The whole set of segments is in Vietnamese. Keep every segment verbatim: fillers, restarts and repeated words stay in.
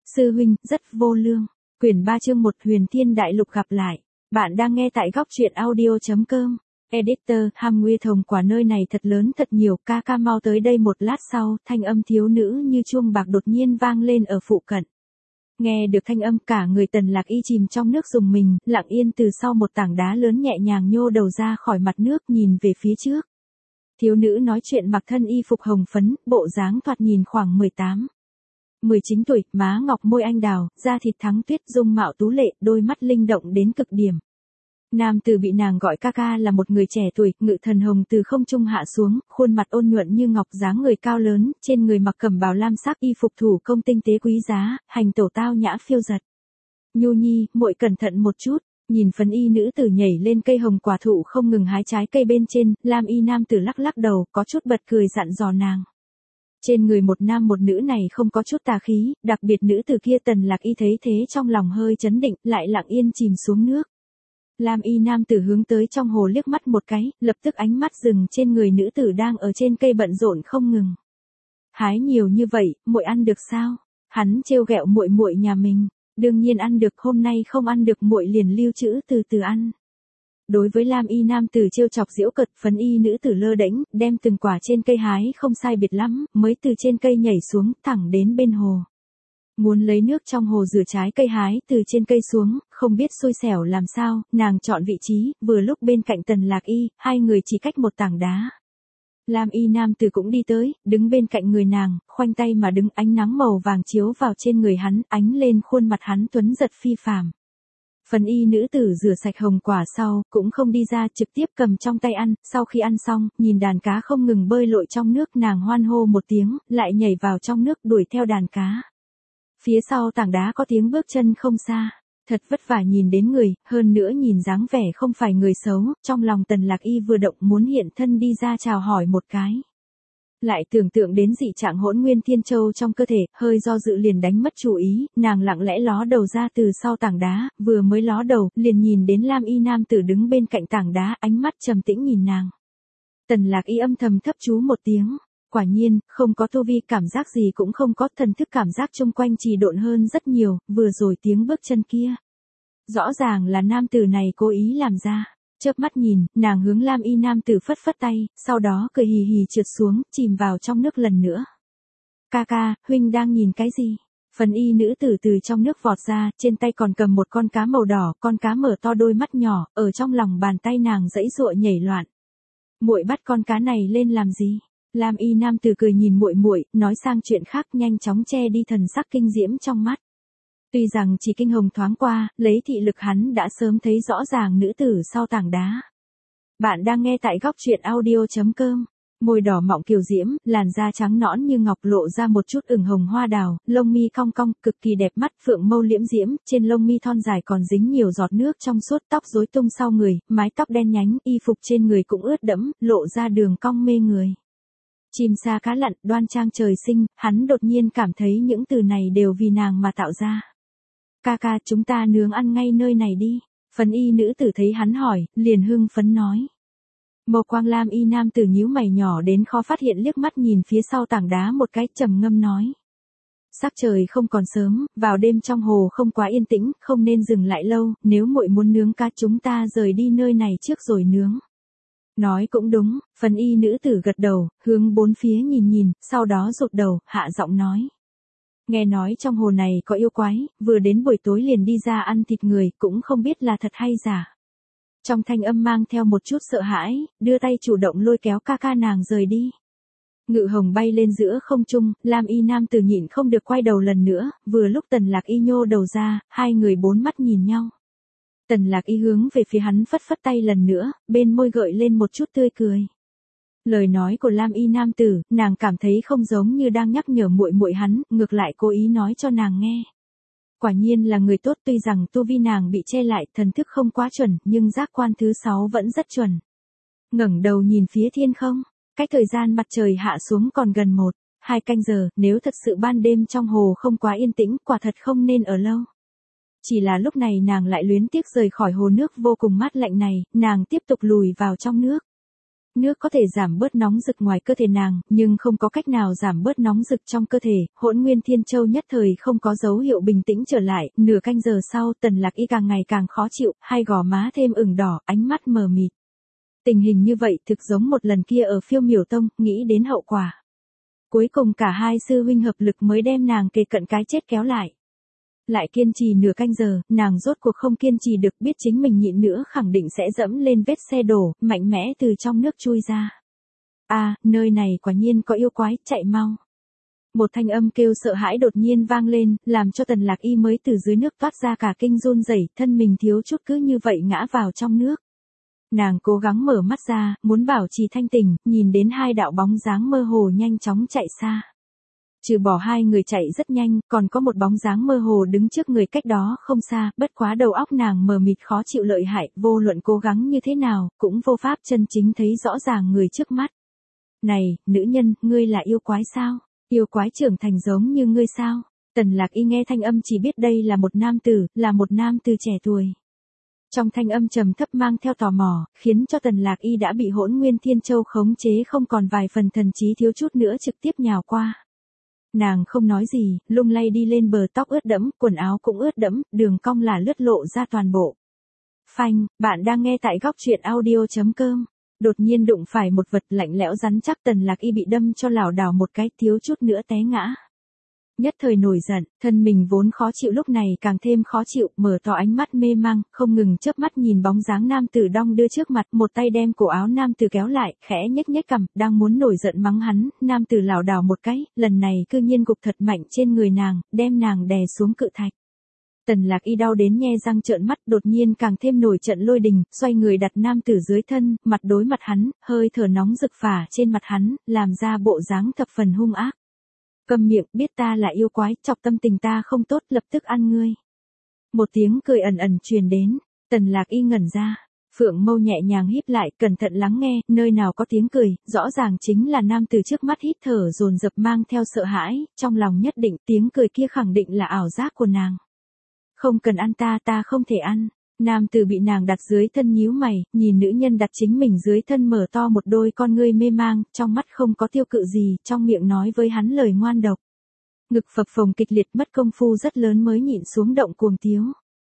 Sư huynh, rất vô lương. Quyển ba chương một Huyền Thiên Đại Lục gặp lại. Bạn đang nghe tại góc truyện audio.com. Editor, ham nguy thông quả nơi này thật lớn thật nhiều, ca ca mau tới đây một lát sau, thanh âm thiếu nữ như chuông bạc đột nhiên vang lên ở phụ cận. Nghe được thanh âm cả người Tần Lạc Y chìm trong nước rùng mình, lặng yên từ sau một tảng đá lớn nhẹ nhàng nhô đầu ra khỏi mặt nước nhìn về phía trước. Thiếu nữ nói chuyện mặc thân y phục hồng phấn, bộ dáng thoạt nhìn khoảng mười tám. mười chín tuổi, má ngọc môi anh đào, da thịt thắng tuyết, dung mạo tú lệ, đôi mắt linh động đến cực điểm. Nam tử bị nàng gọi ca ca là một người trẻ tuổi, ngự thần hồng từ không trung hạ xuống, khuôn mặt ôn nhuận như ngọc, dáng người cao lớn, trên người mặc cẩm bào lam sắc y phục thủ công tinh tế quý giá, hành tẩu tao nhã phiêu giật. Nhu nhi, muội cẩn thận một chút. Nhìn phấn y nữ tử nhảy lên cây hồng quả thụ không ngừng hái trái cây bên trên, lam y nam tử lắc lắc đầu, có chút bật cười dặn dò nàng. Trên người một nam một nữ này không có chút tà khí, đặc biệt nữ tử kia Tần Lạc Y thấy thế trong lòng hơi chấn định, lại lặng yên chìm xuống nước. Lam y nam tử hướng tới trong hồ liếc mắt một cái, lập tức ánh mắt dừng trên người nữ tử đang ở trên cây bận rộn không ngừng. Hái nhiều như vậy, muội ăn được sao? Hắn trêu ghẹo muội muội nhà mình. Đương nhiên ăn được, hôm nay không ăn được muội liền lưu trữ từ từ ăn. Đối với Lam y nam tử trêu chọc giễu cợt, phấn y nữ tử lơ đễnh, đem từng quả trên cây hái không sai biệt lắm, mới từ trên cây nhảy xuống, thẳng đến bên hồ. Muốn lấy nước trong hồ rửa trái cây hái từ trên cây xuống, không biết xui xẻo làm sao, nàng chọn vị trí, vừa lúc bên cạnh Tần Lạc Y, hai người chỉ cách một tảng đá. Lam y nam tử cũng đi tới, đứng bên cạnh người nàng, khoanh tay mà đứng, ánh nắng màu vàng chiếu vào trên người hắn, ánh lên khuôn mặt hắn tuấn giật phi phàm. Phần y nữ tử rửa sạch hồng quả sau, cũng không đi ra, trực tiếp cầm trong tay ăn, sau khi ăn xong, nhìn đàn cá không ngừng bơi lội trong nước, nàng hoan hô một tiếng, lại nhảy vào trong nước đuổi theo đàn cá. Phía sau tảng đá có tiếng bước chân không xa. Thật vất vả nhìn đến người, hơn nữa nhìn dáng vẻ không phải người xấu, trong lòng Tần Lạc Y vừa động muốn hiện thân đi ra chào hỏi một cái. Lại tưởng tượng đến dị trạng hỗn nguyên thiên châu trong cơ thể, hơi do dự liền đánh mất chủ ý, nàng lặng lẽ ló đầu ra từ sau tảng đá, vừa mới ló đầu, liền nhìn đến Lam y nam tử đứng bên cạnh tảng đá, ánh mắt trầm tĩnh nhìn nàng. Tần Lạc Y âm thầm thấp chú một tiếng. Quả nhiên, không có tu vi, cảm giác gì cũng không có, thần thức cảm giác chung quanh trì độn hơn rất nhiều, vừa rồi tiếng bước chân kia. Rõ ràng là nam tử này cố ý làm ra. Chớp mắt nhìn, nàng hướng Lam y nam tử phất phất tay, sau đó cười hì hì trượt xuống, chìm vào trong nước lần nữa. Ca ca, huynh đang nhìn cái gì? Phần y nữ tử từ trong nước vọt ra, trên tay còn cầm một con cá màu đỏ, con cá mở to đôi mắt nhỏ, ở trong lòng bàn tay nàng giãy giụa nhảy loạn. Muội bắt con cá này lên làm gì? Lam y nam tử cười nhìn muội muội, nói sang chuyện khác, nhanh chóng che đi thần sắc kinh diễm trong mắt. Tuy rằng chỉ kinh hồng thoáng qua, lấy thị lực hắn đã sớm thấy rõ ràng nữ tử sau tảng đá. Bạn đang nghe tại góc truyện audio.com. Môi đỏ mọng kiều diễm, làn da trắng nõn như ngọc lộ ra một chút ửng hồng hoa đào, lông mi cong cong, cực kỳ đẹp mắt, phượng mâu liễm diễm, trên lông mi thon dài còn dính nhiều giọt nước trong suốt, tóc rối tung sau người, mái tóc đen nhánh, y phục trên người cũng ướt đẫm, lộ ra đường cong mê người. Chim sa cá lặn, đoan trang trời sinh, hắn đột nhiên cảm thấy những từ này đều vì nàng mà tạo ra. Ca ca, chúng ta nướng ăn ngay nơi này đi. Phấn y nữ tử thấy hắn hỏi, liền hưng phấn nói. Màu quang lam y nam tử nhíu mày nhỏ đến khó phát hiện, liếc mắt nhìn phía sau tảng đá một cái, trầm ngâm nói. Sắc trời không còn sớm, vào đêm trong hồ không quá yên tĩnh, không nên dừng lại lâu, nếu muội muốn nướng cá chúng ta rời đi nơi này trước rồi nướng. Nói cũng đúng, phấn y nữ tử gật đầu, hướng bốn phía nhìn nhìn, sau đó rụt đầu, hạ giọng nói. Nghe nói trong hồ này có yêu quái, vừa đến buổi tối liền đi ra ăn thịt người, cũng không biết là thật hay giả. Trong thanh âm mang theo một chút sợ hãi, đưa tay chủ động lôi kéo ca ca nàng rời đi. Ngự hồng bay lên giữa không trung, Lam y nam tử nhịn không được quay đầu lần nữa, vừa lúc Tần Lạc Y nhô đầu ra, hai người bốn mắt nhìn nhau. Tần Lạc Y hướng về phía hắn phất phất tay lần nữa, bên môi gợi lên một chút tươi cười. Lời nói của Lam y nam tử, nàng cảm thấy không giống như đang nhắc nhở muội muội hắn, ngược lại cố ý nói cho nàng nghe. Quả nhiên là người tốt, tuy rằng tu vi nàng bị che lại, thần thức không quá chuẩn, nhưng giác quan thứ sáu vẫn rất chuẩn. Ngẩng đầu nhìn phía thiên không, cách thời gian mặt trời hạ xuống còn gần một, hai canh giờ, nếu thật sự ban đêm trong hồ không quá yên tĩnh, quả thật không nên ở lâu. Chỉ là lúc này nàng lại luyến tiếc rời khỏi hồ nước vô cùng mát lạnh này, nàng tiếp tục lùi vào trong nước. Nước có thể giảm bớt nóng rực ngoài cơ thể nàng, nhưng không có cách nào giảm bớt nóng rực trong cơ thể. Hỗn Nguyên Thiên Châu nhất thời không có dấu hiệu bình tĩnh trở lại, nửa canh giờ sau, Tần Lạc Y càng ngày càng khó chịu, hai gò má thêm ửng đỏ, ánh mắt mờ mịt. Tình hình như vậy thực giống một lần kia ở Phiêu Miểu Tông, nghĩ đến hậu quả. Cuối cùng cả hai sư huynh hợp lực mới đem nàng kề cận cái chết kéo lại. Lại kiên trì nửa canh giờ, nàng rốt cuộc không kiên trì được, biết chính mình nhịn nữa khẳng định sẽ dẫm lên vết xe đổ, mạnh mẽ từ trong nước chui ra. À, nơi này quả nhiên có yêu quái, chạy mau. Một thanh âm kêu sợ hãi đột nhiên vang lên, làm cho Tần Lạc Y mới từ dưới nước toát ra cả kinh run rẩy, thân mình thiếu chút cứ như vậy ngã vào trong nước. Nàng cố gắng mở mắt ra, muốn bảo trì thanh tỉnh, nhìn đến hai đạo bóng dáng mơ hồ nhanh chóng chạy xa. Trừ bỏ hai người chạy rất nhanh, còn có một bóng dáng mơ hồ đứng trước người cách đó không xa, bất quá đầu óc nàng mờ mịt khó chịu lợi hại, vô luận cố gắng như thế nào, cũng vô pháp chân chính thấy rõ ràng người trước mắt. Này, nữ nhân, ngươi là yêu quái sao? Yêu quái trưởng thành giống như ngươi sao? Tần Lạc Y nghe thanh âm chỉ biết đây là một nam tử, là một nam tử trẻ tuổi. Trong thanh âm trầm thấp mang theo tò mò, khiến cho Tần Lạc Y đã bị Hỗn Nguyên Thiên Châu khống chế không còn vài phần thần trí, thiếu chút nữa trực tiếp nhào qua. Nàng không nói gì, lung lay đi lên bờ, tóc ướt đẫm, quần áo cũng ướt đẫm, đường cong là lướt lộ ra toàn bộ. Phanh, bạn đang nghe tại góc truyện audio chấm com. Đột nhiên đụng phải một vật lạnh lẽo rắn chắc, Tần Lạc Y bị đâm cho lảo đảo một cái, thiếu chút nữa té ngã. Nhất thời nổi giận, thân mình vốn khó chịu lúc này càng thêm khó chịu, mở to ánh mắt mê mang, không ngừng chớp mắt nhìn bóng dáng nam tử đong đưa trước mặt, một tay đem cổ áo nam tử kéo lại, khẽ nhếch nhếch cằm, đang muốn nổi giận mắng hắn, nam tử lảo đảo một cái, lần này cư nhiên gục thật mạnh trên người nàng, đem nàng đè xuống cự thạch. Tần Lạc Y đau đến nhe răng trợn mắt, đột nhiên càng thêm nổi trận lôi đình, xoay người đặt nam tử dưới thân, mặt đối mặt hắn, hơi thở nóng rực phả trên mặt hắn, làm ra bộ dáng thập phần hung ác. Câm miệng, biết ta là yêu quái, chọc tâm tình ta không tốt, lập tức ăn ngươi. Một tiếng cười ẩn ẩn truyền đến, Tần Lạc Y ngẩn ra, phượng mâu nhẹ nhàng híp lại, cẩn thận lắng nghe, nơi nào có tiếng cười, rõ ràng chính là nam tử trước mắt hít thở dồn dập mang theo sợ hãi, trong lòng nhất định tiếng cười kia khẳng định là ảo giác của nàng. Không cần ăn ta, ta không thể ăn. Nam tử bị nàng đặt dưới thân nhíu mày, nhìn nữ nhân đặt chính mình dưới thân mở to một đôi con ngươi mê mang, trong mắt không có tiêu cự gì, trong miệng nói với hắn lời ngoan độc. Ngực phập phồng kịch liệt, mất công phu rất lớn mới nhịn xuống động cuồng tiếu.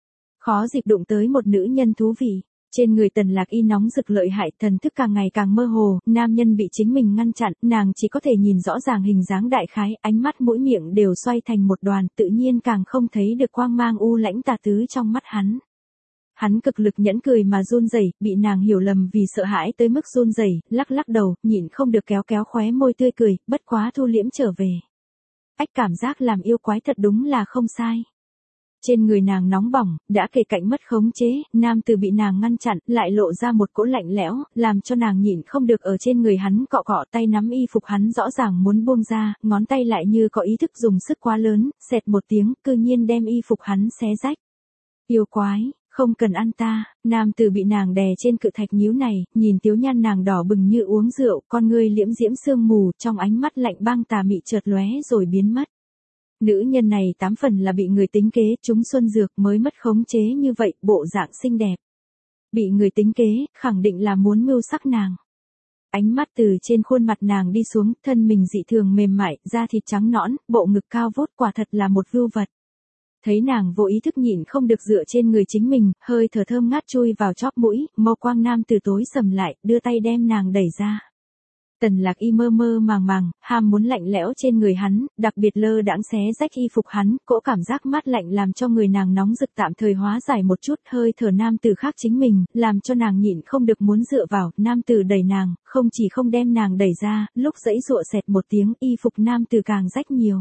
Khó dịp đụng tới một nữ nhân thú vị. Trên người Tần Lạc Y nóng rực lợi hại, thần thức càng ngày càng mơ hồ, nam nhân bị chính mình ngăn chặn, nàng chỉ có thể nhìn rõ ràng hình dáng đại khái, ánh mắt mũi miệng đều xoay thành một đoàn, tự nhiên càng không thấy được quang mang u lãnh tà tứ trong mắt hắn. Hắn cực lực nhẫn cười mà run rẩy, bị nàng hiểu lầm vì sợ hãi tới mức run rẩy, lắc lắc đầu, nhịn không được kéo kéo khóe môi tươi cười, bất quá thu liễm trở về. Ách, cảm giác làm yêu quái thật đúng là không sai. Trên người nàng nóng bỏng, đã kề cạnh mất khống chế, nam tử bị nàng ngăn chặn, lại lộ ra một cỗ lạnh lẽo, làm cho nàng nhịn không được ở trên người hắn cọ cọ, tay nắm y phục hắn rõ ràng muốn buông ra, ngón tay lại như có ý thức dùng sức quá lớn, xẹt một tiếng, cư nhiên đem y phục hắn xé rách. Yêu quái, không cần ăn ta, nam tử bị nàng đè trên cự thạch nhíu này, nhìn tiếu nhan nàng đỏ bừng như uống rượu, con ngươi liễm diễm sương mù, trong ánh mắt lạnh băng tà mị chợt lóe rồi biến mất. Nữ nhân này tám phần là bị người tính kế, trúng xuân dược mới mất khống chế như vậy, bộ dạng xinh đẹp. Bị người tính kế, khẳng định là muốn mưu sắc nàng. Ánh mắt từ trên khuôn mặt nàng đi xuống, thân mình dị thường mềm mại, da thịt trắng nõn, bộ ngực cao vút, quả thật là một vưu vật. Thấy nàng vô ý thức nhịn không được dựa trên người chính mình, hơi thở thơm ngát chui vào chóp mũi, mâu quang nam từ tối sầm lại, đưa tay đem nàng đẩy ra. Tần Lạc Y mơ mơ màng màng, ham muốn lạnh lẽo trên người hắn, đặc biệt lơ đãng xé rách y phục hắn, cỗ cảm giác mát lạnh làm cho người nàng nóng rực tạm thời hóa giải một chút, hơi thở nam tử khác chính mình, làm cho nàng nhịn không được muốn dựa vào, nam tử đẩy nàng, không chỉ không đem nàng đẩy ra, lúc giãy giụa xẹt một tiếng, y phục nam tử càng rách nhiều.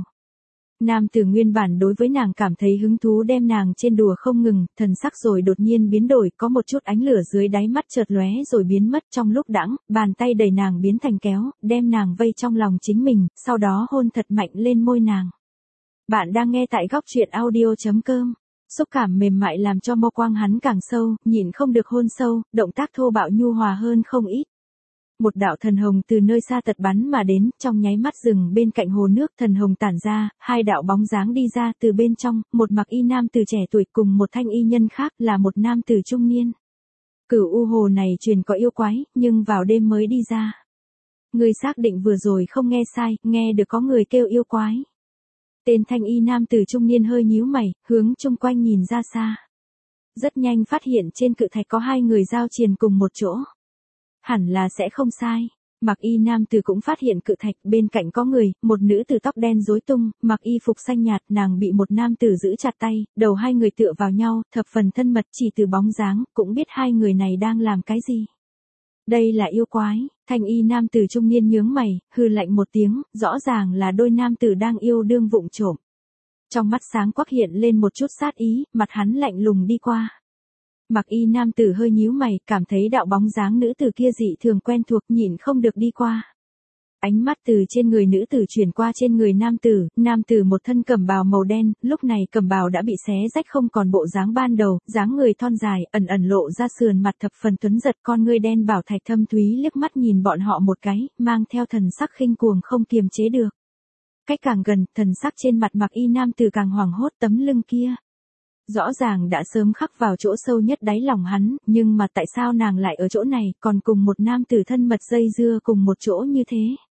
Nam tử nguyên bản đối với nàng cảm thấy hứng thú đem nàng trên đùa không ngừng, thần sắc rồi đột nhiên biến đổi, có một chút ánh lửa dưới đáy mắt chợt lóe rồi biến mất, trong lúc đãng, bàn tay đẩy nàng biến thành kéo, đem nàng vây trong lòng chính mình, sau đó hôn thật mạnh lên môi nàng. Bạn đang nghe tại góc truyện audio chấm com. Xúc cảm mềm mại làm cho mâu quang hắn càng sâu, nhịn không được hôn sâu, động tác thô bạo nhu hòa hơn không ít. Một đạo thần hồng từ nơi xa tật bắn mà đến, trong nháy mắt dừng bên cạnh hồ nước, thần hồng tản ra, hai đạo bóng dáng đi ra từ bên trong, một mặc y nam từ trẻ tuổi cùng một thanh y nhân khác là một nam từ trung niên. Cửu U Hồ này truyền có yêu quái, nhưng vào đêm mới đi ra. Ngươi xác định vừa rồi không nghe sai, nghe được có người kêu yêu quái. Tên thanh y nam tử trung niên hơi nhíu mày, hướng chung quanh nhìn ra xa. Rất nhanh phát hiện trên cự thạch có hai người giao triền cùng một chỗ. Hẳn là sẽ không sai. Mặc y nam tử cũng phát hiện cự thạch, bên cạnh có người, một nữ tử tóc đen rối tung, mặc y phục xanh nhạt, nàng bị một nam tử giữ chặt tay, đầu hai người tựa vào nhau, thập phần thân mật, chỉ từ bóng dáng, cũng biết hai người này đang làm cái gì. Đây là yêu quái. Thanh y nam tử trung niên nhướng mày, hừ lạnh một tiếng, rõ ràng là đôi nam tử đang yêu đương vụng trộm. Trong mắt sáng quắc hiện lên một chút sát ý, mặt hắn lạnh lùng đi qua. Mặc y nam tử hơi nhíu mày, cảm thấy đạo bóng dáng nữ tử kia dị thường quen thuộc, nhịn không được đi qua. Ánh mắt từ trên người nữ tử chuyển qua trên người nam tử, nam tử một thân cẩm bào màu đen, lúc này cẩm bào đã bị xé rách không còn bộ dáng ban đầu, dáng người thon dài, ẩn ẩn lộ ra sườn mặt thập phần tuấn giật, con ngươi đen bảo thạch thâm thúy liếc mắt nhìn bọn họ một cái, mang theo thần sắc khinh cuồng không kiềm chế được. Cách càng gần, thần sắc trên mặt mặc y nam tử càng hoảng hốt, tấm lưng kia. Rõ ràng đã sớm khắc vào chỗ sâu nhất đáy lòng hắn, nhưng mà tại sao nàng lại ở chỗ này, còn cùng một nam tử thân mật dây dưa cùng một chỗ như thế?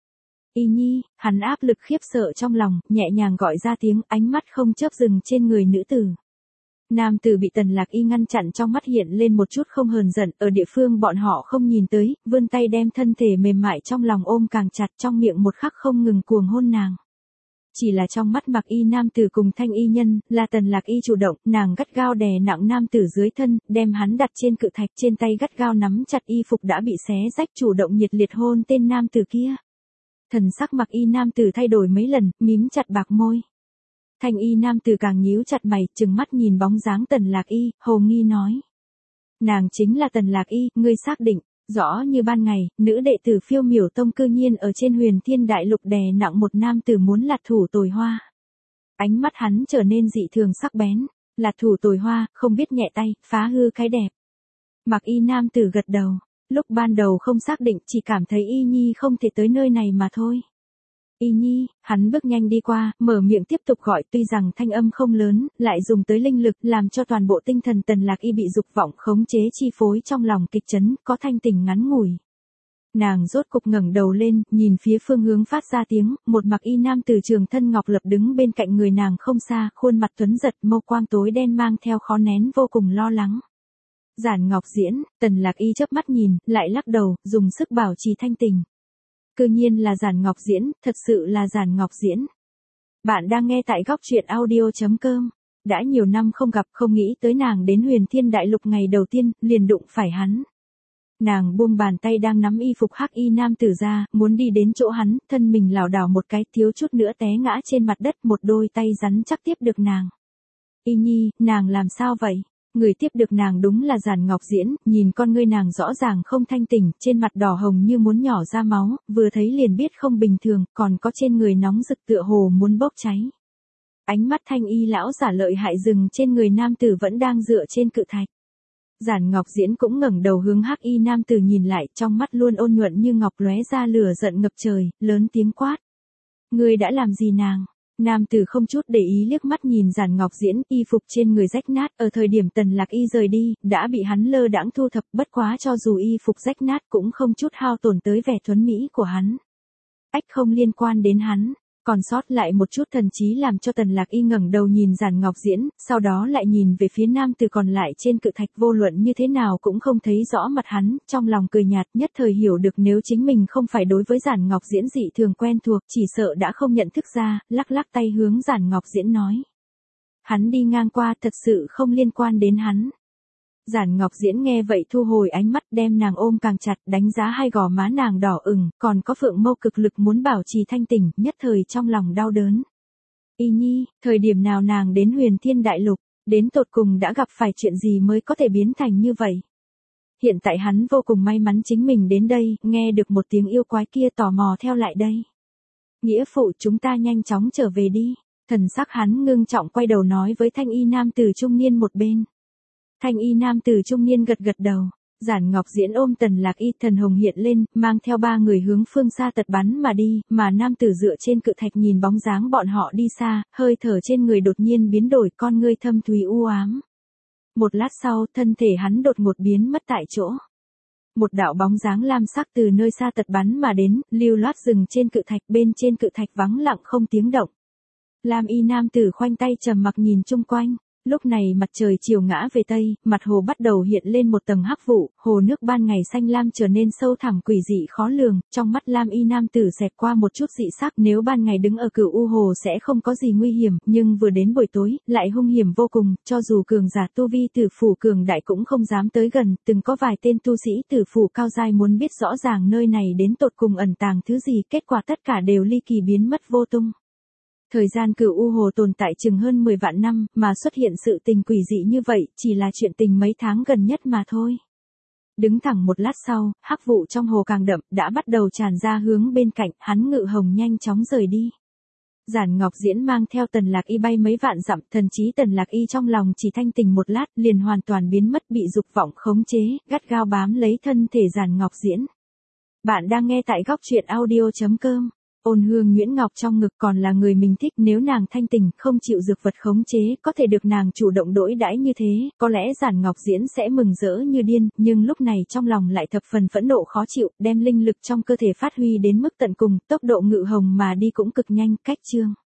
Y Nhi, hắn áp lực khiếp sợ trong lòng, nhẹ nhàng gọi ra tiếng, ánh mắt không chớp dừng trên người nữ tử. Nam tử bị Tần Lạc Y ngăn chặn, trong mắt hiện lên một chút không hờn giận, ở địa phương bọn họ không nhìn tới, vươn tay đem thân thể mềm mại trong lòng ôm càng chặt, trong miệng một khắc không ngừng cuồng hôn nàng. Chỉ là trong mắt mặc y nam tử cùng thanh y nhân, là Tần Lạc Y chủ động, nàng gắt gao đè nặng nam tử dưới thân, đem hắn đặt trên cự thạch, trên tay gắt gao nắm chặt y phục đã bị xé rách, chủ động nhiệt liệt hôn tên nam tử kia. Thần sắc mặc y nam tử thay đổi mấy lần, mím chặt bạc môi. Thanh y nam tử càng nhíu chặt mày, trừng mắt nhìn bóng dáng Tần Lạc Y, hồ nghi nói. Nàng chính là Tần Lạc Y, ngươi xác định. Rõ như ban ngày, nữ đệ tử Phiêu Miểu Tông cư nhiên ở trên Huyền Thiên Đại Lục đè nặng một nam tử muốn lạt thủ Tồi Hoa. Ánh mắt hắn trở nên dị thường sắc bén, lạt thủ Tồi Hoa, không biết nhẹ tay, phá hư cái đẹp. Mặc y nam tử gật đầu, lúc ban đầu không xác định, chỉ cảm thấy Y Nhi không thể tới nơi này mà thôi. Y Nhi, hắn bước nhanh đi qua, mở miệng tiếp tục gọi, tuy rằng thanh âm không lớn, lại dùng tới linh lực, làm cho toàn bộ tinh thần Tần Lạc Y bị dục vọng khống chế chi phối trong lòng kịch chấn, có thanh tỉnh ngắn ngủi. Nàng rốt cục ngẩng đầu lên, nhìn phía phương hướng phát ra tiếng, một mặc y nam từ trường thân ngọc lập đứng bên cạnh người nàng không xa, khuôn mặt tuấn giật, mâu quang tối đen mang theo khó nén vô cùng lo lắng. Giản Ngọc Diễn, Tần Lạc Y chớp mắt nhìn, lại lắc đầu, dùng sức bảo trì thanh tình. Cư nhiên là Giản Ngọc Diễn, thật sự là Giản Ngọc Diễn. Bạn đang nghe tại góc truyện audio chấm com. Đã nhiều năm không gặp, không nghĩ tới nàng đến Huyền Thiên Đại Lục ngày đầu tiên, liền đụng phải hắn. Nàng buông bàn tay đang nắm y phục hắc y nam tử ra, muốn đi đến chỗ hắn, thân mình lảo đảo một cái, thiếu chút nữa té ngã trên mặt đất, một đôi tay rắn chắc tiếp được nàng. Y Nhi, nàng làm sao vậy? Người tiếp được nàng đúng là Giản Ngọc Diễn, nhìn con ngươi nàng rõ ràng không thanh tỉnh, trên mặt đỏ hồng như muốn nhỏ ra máu, vừa thấy liền biết không bình thường, còn có trên người nóng rực tựa hồ muốn bốc cháy. Ánh mắt thanh y lão giả lợi hại dừng trên người nam tử vẫn đang dựa trên cự thạch. Giản Ngọc Diễn cũng ngẩng đầu hướng hắc y nam tử nhìn lại, trong mắt luôn ôn nhuận như ngọc lóe ra lửa giận ngập trời, lớn tiếng quát. Ngươi đã làm gì nàng? Nam tử không chút để ý liếc mắt nhìn Giản Ngọc Diễn, y phục trên người rách nát, ở thời điểm Tần Lạc Y rời đi, đã bị hắn lơ đãng thu thập, bất quá cho dù y phục rách nát cũng không chút hao tổn tới vẻ tuấn mỹ của hắn. Ách không liên quan đến hắn, còn sót lại một chút thần trí làm cho Tần Lạc Y ngẩng đầu nhìn Giản Ngọc Diễn, sau đó lại nhìn về phía nam tử còn lại trên cự thạch, vô luận như thế nào cũng không thấy rõ mặt hắn, trong lòng cười nhạt, nhất thời hiểu được nếu chính mình không phải đối với Giản Ngọc Diễn dị thường quen thuộc, chỉ sợ đã không nhận thức ra, lắc lắc tay hướng Giản Ngọc Diễn nói. Hắn đi ngang qua, thật sự không liên quan đến hắn. Giản Ngọc Diễn nghe vậy thu hồi ánh mắt, đem nàng ôm càng chặt, đánh giá hai gò má nàng đỏ ửng, còn có phượng mâu cực lực muốn bảo trì thanh tỉnh, nhất thời trong lòng đau đớn. Y Nhi, thời điểm nào nàng đến Huyền Thiên Đại Lục, đến tột cùng đã gặp phải chuyện gì mới có thể biến thành như vậy? Hiện tại hắn vô cùng may mắn chính mình đến đây, nghe được một tiếng yêu quái kia tò mò theo lại đây. Nghĩa phụ, chúng ta nhanh chóng trở về đi. Thần sắc hắn ngưng trọng quay đầu nói với thanh y nam tử trung niên một bên. Thanh y nam tử trung niên gật gật đầu. Giản Ngọc Diễn ôm Tần Lạc Y, thần hồng hiện lên, mang theo ba người hướng phương xa tật bắn mà đi, mà nam tử dựa trên cự thạch nhìn bóng dáng bọn họ đi xa, hơi thở trên người đột nhiên biến đổi, con ngươi thâm thúy u ám. Một lát sau, thân thể hắn đột ngột biến mất tại chỗ. Một đạo bóng dáng lam sắc từ nơi xa tật bắn mà đến, lưu loát dừng trên cự thạch, bên trên cự thạch vắng lặng không tiếng động. Lam y nam tử khoanh tay trầm mặc nhìn chung quanh. Lúc này mặt trời chiều ngã về tây, mặt hồ bắt đầu hiện lên một tầng hắc vụ, hồ nước ban ngày xanh lam trở nên sâu thẳm quỷ dị khó lường, trong mắt Lam y nam tử xẹt qua một chút dị sắc, nếu ban ngày đứng ở Cửu U hồ sẽ không có gì nguy hiểm, nhưng vừa đến buổi tối, lại hung hiểm vô cùng, cho dù cường giả tu vi tử phủ cường đại cũng không dám tới gần, từng có vài tên tu sĩ tử phủ cao giai muốn biết rõ ràng nơi này đến tột cùng ẩn tàng thứ gì, kết quả tất cả đều ly kỳ biến mất vô tung. Thời gian Cửu U hồ tồn tại chừng hơn mười vạn năm, mà xuất hiện sự tình quỷ dị như vậy, chỉ là chuyện tình mấy tháng gần nhất mà thôi. Đứng thẳng một lát sau, hắc vụ trong hồ càng đậm, đã bắt đầu tràn ra hướng bên cạnh, hắn ngự hồng nhanh chóng rời đi. Giản Ngọc Diễn mang theo Tần Lạc Y bay mấy vạn dặm, thần trí Tần Lạc Y trong lòng chỉ thanh tỉnh một lát, liền hoàn toàn biến mất, bị dục vọng khống chế, gắt gao bám lấy thân thể Giản Ngọc Diễn. Bạn đang nghe tại góc truyện audio chấm com. Ôn Hương Nguyễn Ngọc trong ngực còn là người mình thích, nếu nàng thanh tình, không chịu dược vật khống chế, có thể được nàng chủ động đối đãi như thế, có lẽ Giản Ngọc Diễn sẽ mừng rỡ như điên, nhưng lúc này trong lòng lại thập phần phẫn nộ khó chịu, đem linh lực trong cơ thể phát huy đến mức tận cùng, tốc độ ngự hồng mà đi cũng cực nhanh, cách chương.